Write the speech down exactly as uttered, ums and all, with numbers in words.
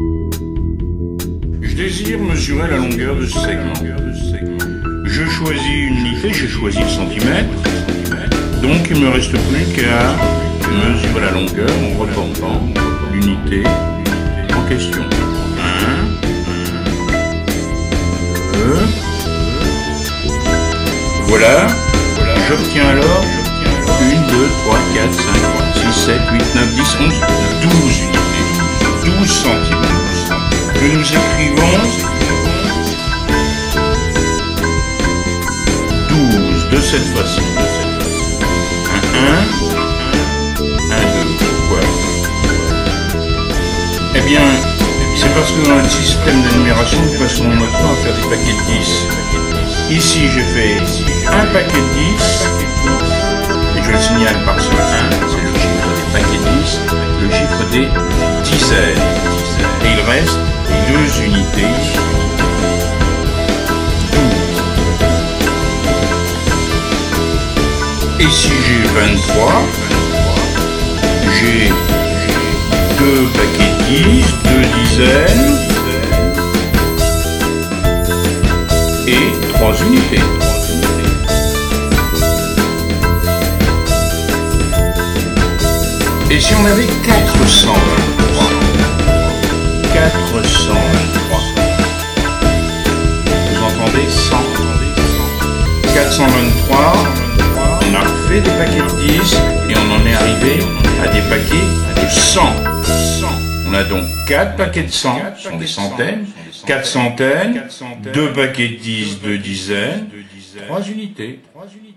Je désire mesurer la longueur de ce segment. Je choisis une unité, j'ai choisi le centimètre. Donc il ne me reste plus qu'à mesurer la longueur en reportant l'unité en question. un, deux. Voilà. J'obtiens alors une, deux, trois, quatre, cinq, six, sept, huit, neuf, dix, onze, douze unités. douze centimètres. Que nous écrivons douze de cette façon. un, un, un, deux. Pourquoi? Eh bien, c'est parce que dans notre système de numération, nous passons notre temps à faire des paquets de dix. Ici, j'ai fait un paquet de dix, et je le signale par ce un, c'est le chiffre des paquets de dix, le chiffre des dizaines. Et il reste deux unités. Et si j'ai vingt-trois, j'ai deux paquets de dix, deux dizaines et trois unités. Et si on avait quatre cent vingt-trois, quatre cent vingt-trois, vous entendez cent, quatre cent vingt-trois, on a fait des paquets de dix et on en est arrivé à des paquets de cent. On a donc quatre paquets de cent, ce sont des centaines, quatre centaines, deux paquets de dix, deux dizaines, trois unités.